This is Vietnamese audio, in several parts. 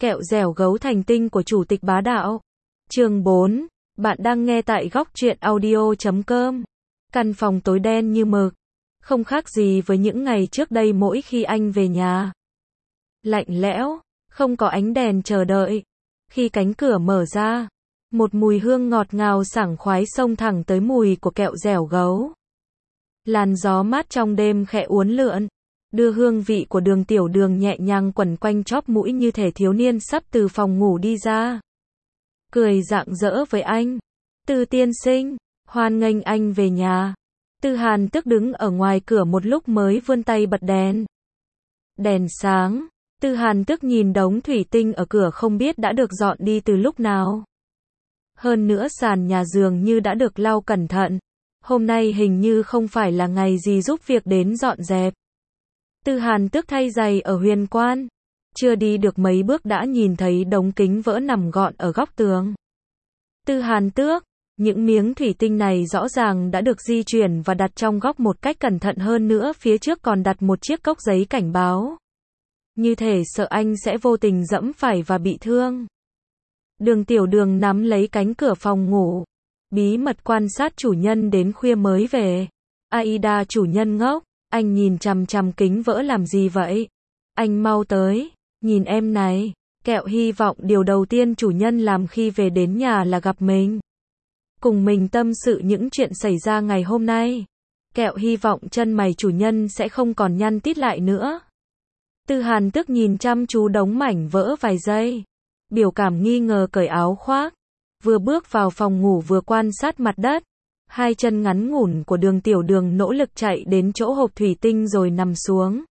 Kẹo dẻo gấu thành tinh của Chủ tịch Bá Đạo. Chương 4. Bạn đang nghe tại góc truyện audio.com. Căn phòng tối đen như mực. Không khác gì với những ngày trước đây mỗi khi anh về nhà. Lạnh lẽo, không có ánh đèn chờ đợi. Khi cánh cửa mở ra, một mùi hương ngọt ngào sảng khoái xông thẳng tới mùi của kẹo dẻo gấu. Làn gió mát trong đêm khẽ uốn lượn, đưa hương vị của Đường Tiểu Đường nhẹ nhàng quẩn quanh chóp mũi như thể thiếu niên sắp từ phòng ngủ đi ra. Cười rạng rỡ với anh. Tư tiên sinh, hoan nghênh anh về nhà. Tư Hàn Tức đứng ở ngoài cửa một lúc mới vươn tay bật đèn. Đèn sáng, Tư Hàn Tức nhìn đống thủy tinh ở cửa không biết đã được dọn đi từ lúc nào. Hơn nữa sàn nhà dường như đã được lau cẩn thận. Hôm nay hình như không phải là ngày gì giúp việc đến dọn dẹp. Tư Hàn Tước thay giày ở huyền quan. Chưa đi được mấy bước đã nhìn thấy đống kính vỡ nằm gọn ở góc tường. Tư Hàn Tước, những miếng thủy tinh này rõ ràng đã được di chuyển và đặt trong góc một cách cẩn thận hơn nữa, phía trước còn đặt một chiếc cốc giấy cảnh báo. Như thể sợ anh sẽ vô tình dẫm phải và bị thương. Đường Tiểu Đường nắm lấy cánh cửa phòng ngủ, bí mật quan sát chủ nhân đến khuya mới về. Aida chủ nhân ngốc, anh nhìn chằm chằm kính vỡ làm gì vậy? Anh mau tới, nhìn em này. Kẹo hy vọng điều đầu tiên chủ nhân làm khi về đến nhà là gặp mình. Cùng mình tâm sự những chuyện xảy ra ngày hôm nay. Kẹo hy vọng chân mày chủ nhân sẽ không còn nhăn tít lại nữa. Tư Hàn Tức nhìn chăm chú đống mảnh vỡ vài giây. Biểu cảm nghi ngờ cởi áo khoác. Vừa bước vào phòng ngủ vừa quan sát mặt đất. Hai chân ngắn ngủn của Đường Tiểu Đường nỗ lực chạy đến chỗ hộp thủy tinh rồi nằm xuống.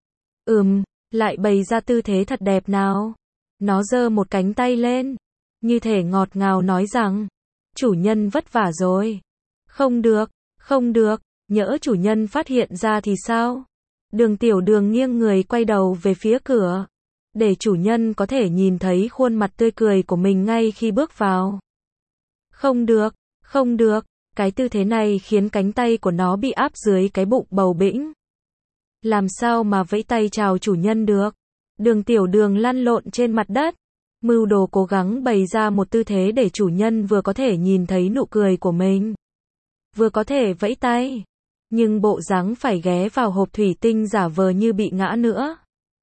Lại bày ra tư thế thật đẹp nào. Nó giơ một cánh tay lên, như thể ngọt ngào nói rằng, chủ nhân vất vả rồi. Không được, nhỡ chủ nhân phát hiện ra thì sao? Đường Tiểu Đường nghiêng người quay đầu về phía cửa, để chủ nhân có thể nhìn thấy khuôn mặt tươi cười của mình ngay khi bước vào. Không được, cái tư thế này khiến cánh tay của nó bị áp dưới cái bụng bầu bĩnh. Làm sao mà vẫy tay chào chủ nhân được? Đường Tiểu Đường lăn lộn trên mặt đất, mưu đồ cố gắng bày ra một tư thế để chủ nhân vừa có thể nhìn thấy nụ cười của mình, vừa có thể vẫy tay, nhưng bộ dáng phải ghé vào hộp thủy tinh giả vờ như bị ngã nữa.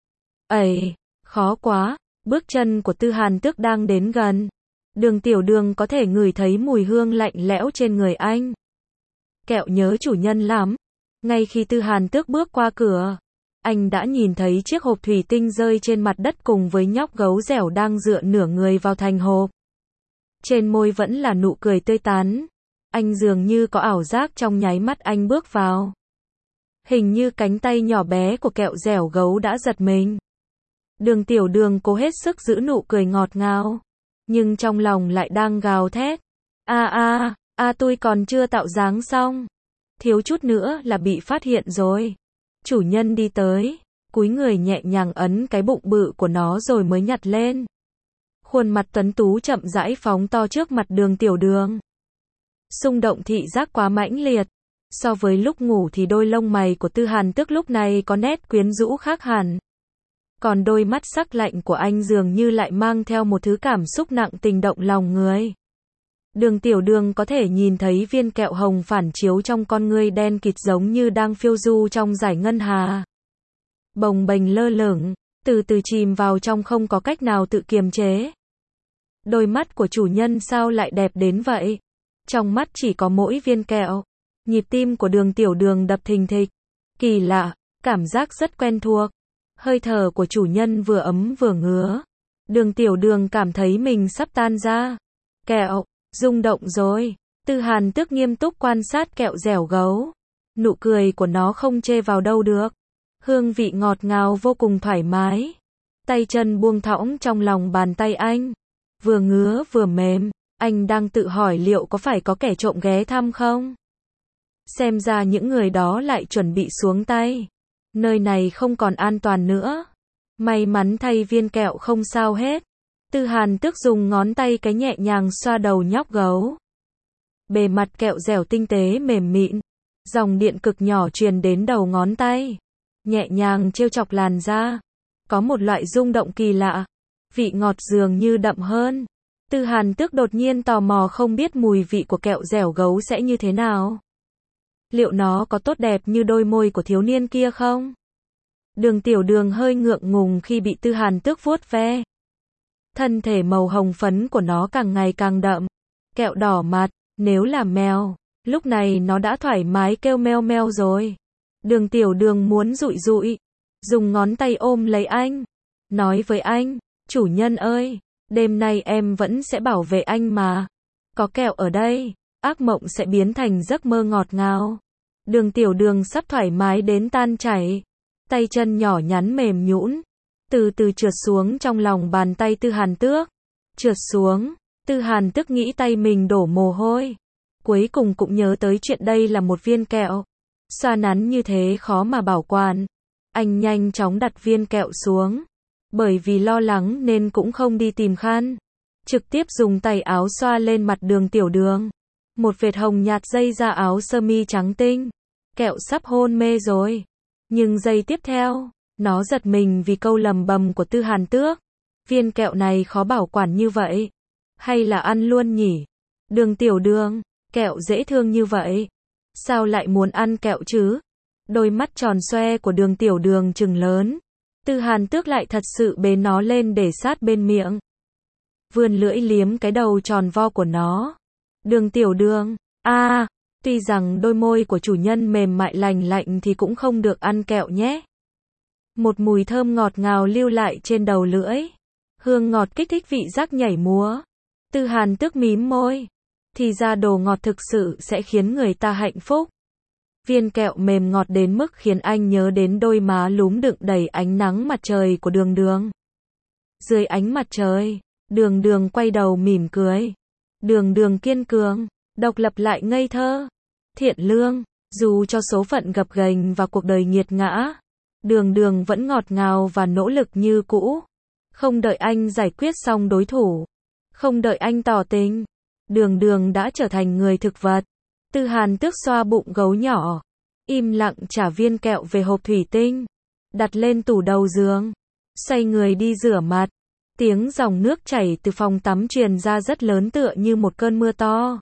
Khó quá. Bước chân của Tư Hàn Tước đang đến gần. Đường Tiểu Đường có thể ngửi thấy mùi hương lạnh lẽo trên người anh. Kẹo nhớ chủ nhân lắm. Ngay khi Tư Hàn Tước bước qua cửa, anh đã nhìn thấy chiếc hộp thủy tinh rơi trên mặt đất cùng với nhóc gấu dẻo đang dựa nửa người vào thành hộp. Trên môi vẫn là nụ cười tươi tắn. Anh dường như có ảo giác trong nháy mắt anh bước vào. Hình như cánh tay nhỏ bé của kẹo dẻo gấu đã giật mình. Đường Tiểu Đường cố hết sức giữ nụ cười ngọt ngào, nhưng trong lòng lại đang gào thét. Tôi còn chưa tạo dáng xong. Thiếu chút nữa là bị phát hiện rồi. Chủ nhân đi tới, cúi người nhẹ nhàng ấn cái bụng bự của nó rồi mới nhặt lên. Khuôn mặt tuấn tú chậm rãi phóng to trước mặt Đường Tiểu Đường. Xung động thị giác quá mãnh liệt. So với lúc ngủ thì đôi lông mày của Tư Hàn Tức lúc này có nét quyến rũ khác hẳn. Còn đôi mắt sắc lạnh của anh dường như lại mang theo một thứ cảm xúc nặng tình động lòng người. Đường Tiểu Đường có thể nhìn thấy viên kẹo hồng phản chiếu trong con ngươi đen kịt giống như đang phiêu du trong dải ngân hà. Bồng bềnh lơ lửng, từ từ chìm vào trong không có cách nào tự kiềm chế. Đôi mắt của chủ nhân sao lại đẹp đến vậy? Trong mắt chỉ có mỗi viên kẹo. Nhịp tim của Đường Tiểu Đường đập thình thịch. Kỳ lạ, cảm giác rất quen thuộc. Hơi thở của chủ nhân vừa ấm vừa ngứa. Đường Tiểu Đường cảm thấy mình sắp tan ra. Kẹo, rung động rồi. Tư Hàn Tước nghiêm túc quan sát kẹo dẻo gấu. Nụ cười của nó không chê vào đâu được. Hương vị ngọt ngào vô cùng thoải mái. Tay chân buông thõng trong lòng bàn tay anh. Vừa ngứa vừa mềm. Anh đang tự hỏi liệu có phải có kẻ trộm ghé thăm không? Xem ra những người đó lại chuẩn bị xuống tay. Nơi này không còn an toàn nữa. May mắn thay viên kẹo không sao hết. Tư Hàn Tước dùng ngón tay cái nhẹ nhàng xoa đầu nhóc gấu. Bề mặt kẹo dẻo tinh tế mềm mịn. Dòng điện cực nhỏ truyền đến đầu ngón tay. Nhẹ nhàng trêu chọc làn da. Có một loại rung động kỳ lạ. vị ngọt dường như đậm hơn. Tư Hàn Tước đột nhiên tò mò không biết mùi vị của kẹo dẻo gấu sẽ như thế nào. Liệu nó có tốt đẹp như đôi môi của thiếu niên kia không? Đường Tiểu Đường hơi ngượng ngùng khi bị Tư Hàn Tước vuốt ve. Thân thể màu hồng phấn của nó càng ngày càng đậm. Kẹo đỏ mặt, nếu là mèo, lúc này nó đã thoải mái kêu meo meo rồi. Đường Tiểu Đường muốn dụi dụi, dùng ngón tay ôm lấy anh, nói với anh, chủ nhân ơi, đêm nay em vẫn sẽ bảo vệ anh mà. Có kẹo ở đây, ác mộng sẽ biến thành giấc mơ ngọt ngào. Đường Tiểu Đường sắp thoải mái đến tan chảy. Tay chân nhỏ nhắn mềm nhũn, từ từ trượt xuống trong lòng bàn tay Tư Hàn Tước. Trượt xuống, Tư Hàn Tước nghĩ tay mình đổ mồ hôi. Cuối cùng cũng nhớ tới chuyện đây là một viên kẹo. Xoa nắn như thế khó mà bảo quản. Anh nhanh chóng đặt viên kẹo xuống. Bởi vì lo lắng nên cũng không đi tìm khăn. Trực tiếp dùng tay áo xoa lên mặt Đường Tiểu Đường. Một vệt hồng nhạt dây ra áo sơ mi trắng tinh. Kẹo sắp hôn mê rồi. Nhưng giây tiếp theo, nó giật mình vì câu lầm bầm của Tư Hàn Tước. Viên kẹo này khó bảo quản như vậy. Hay là ăn luôn nhỉ? Đường Tiểu Đường, kẹo dễ thương như vậy. Sao lại muốn ăn kẹo chứ? Đôi mắt tròn xoe của Đường Tiểu Đường trừng lớn. Tư Hàn Tước lại thật sự bế nó lên để sát bên miệng. Vươn lưỡi liếm cái đầu tròn vo của nó. Đường Tiểu Đường, tuy rằng đôi môi của chủ nhân mềm mại lành lạnh thì cũng không được ăn kẹo nhé. Một mùi thơm ngọt ngào lưu lại trên đầu lưỡi. Hương ngọt kích thích vị giác nhảy múa. Tư Hàn Tước mím môi. Thì ra đồ ngọt thực sự sẽ khiến người ta hạnh phúc. Viên kẹo mềm ngọt đến mức khiến anh nhớ đến đôi má lúm đựng đầy ánh nắng mặt trời của Đường Đường. Dưới ánh mặt trời, Đường Đường quay đầu mỉm cười. Đường Đường kiên cường, độc lập lại ngây thơ, thiện lương, dù cho số phận gập ghềnh và cuộc đời nghiệt ngã, Đường Đường vẫn ngọt ngào và nỗ lực như cũ. Không đợi anh giải quyết xong đối thủ, không đợi anh tỏ tình, Đường Đường đã trở thành người thực vật. Tư Hàn Tước xoa bụng gấu nhỏ, im lặng trả viên kẹo về hộp thủy tinh, đặt lên tủ đầu giường, xoay người đi rửa mặt. Tiếng dòng nước chảy từ phòng tắm truyền ra rất lớn tựa như một cơn mưa to.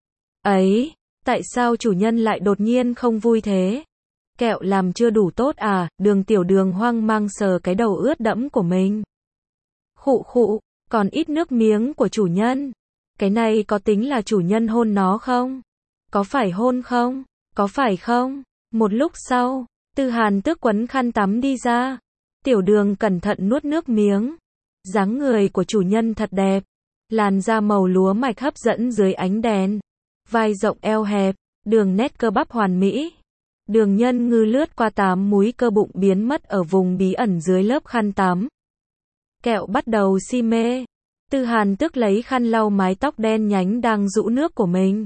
Ấy, tại sao chủ nhân lại đột nhiên không vui thế? Kẹo làm chưa đủ tốt à? Đường Tiểu Đường hoang mang sờ cái đầu ướt đẫm của mình. Khụ khụ, còn ít nước miếng của chủ nhân. Cái này có tính là chủ nhân hôn nó không? Có phải hôn không? Có phải không? Một lúc sau, Tư Hàn Tước quấn khăn tắm đi ra. Tiểu Đường cẩn thận nuốt nước miếng. Dáng người của chủ nhân thật đẹp. Làn da màu lúa mạch hấp dẫn dưới ánh đèn. Vai rộng eo hẹp, đường nét cơ bắp hoàn mỹ. Đường Nhân Ngư lướt qua 8 múi cơ bụng biến mất ở vùng bí ẩn dưới lớp khăn tắm. Kẹo bắt đầu si mê. Tư Hàn Tước lấy khăn lau mái tóc đen nhánh đang rũ nước của mình.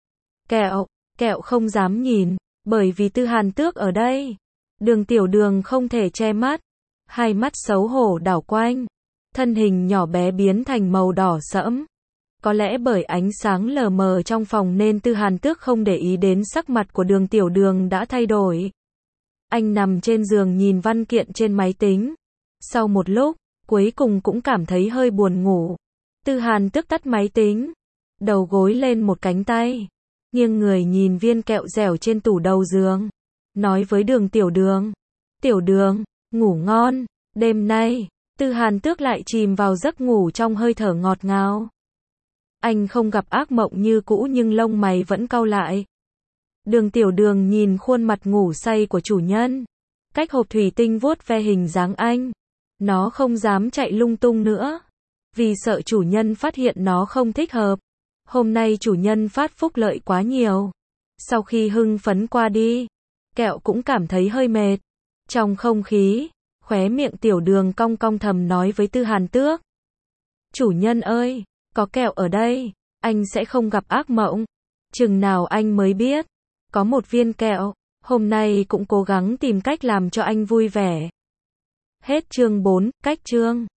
Kẹo không dám nhìn, bởi vì Tư Hàn Tước ở đây. Đường Tiểu Đường không thể che mắt. Hai mắt xấu hổ đảo quanh. Thân hình nhỏ bé biến thành màu đỏ sẫm. Có lẽ bởi ánh sáng lờ mờ trong phòng nên Tư Hàn Tước không để ý đến sắc mặt của Đường Tiểu Đường đã thay đổi. Anh nằm trên giường nhìn văn kiện trên máy tính. Sau một lúc, cuối cùng cũng cảm thấy hơi buồn ngủ. Tư Hàn Tước tắt máy tính. Đầu gối lên một cánh tay. Nghiêng người nhìn viên kẹo dẻo trên tủ đầu giường. Nói với Đường Tiểu Đường. Tiểu Đường, ngủ ngon. Đêm nay, Tư Hàn Tước lại chìm vào giấc ngủ trong hơi thở ngọt ngào. Anh không gặp ác mộng như cũ nhưng lông mày vẫn cau lại. Đường Tiểu Đường nhìn khuôn mặt ngủ say của chủ nhân. Cách hộp thủy tinh vuốt ve hình dáng anh. Nó không dám chạy lung tung nữa. Vì sợ chủ nhân phát hiện nó không thích hợp. Hôm nay chủ nhân phát phúc lợi quá nhiều. Sau khi hưng phấn qua đi, kẹo cũng cảm thấy hơi mệt. Trong không khí, khóe miệng Tiểu Đường cong cong thầm nói với Tư Hàn Tước. Chủ nhân ơi, có kẹo ở đây, anh sẽ không gặp ác mộng. Chừng nào anh mới biết. Có một viên kẹo, hôm nay cũng cố gắng tìm cách làm cho anh vui vẻ. Hết chương 4, cách chương.